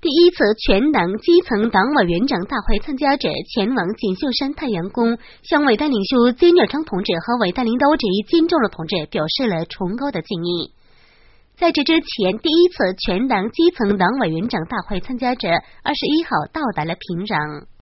第一次全党基层党委员长大会参加者前往锦绣山太阳宫，向伟大领袖金日成同志和伟大领导者金正日同志表示了崇高的敬意。在这之前，第一次全党基层党委员长大会参加者21号到达了平壤。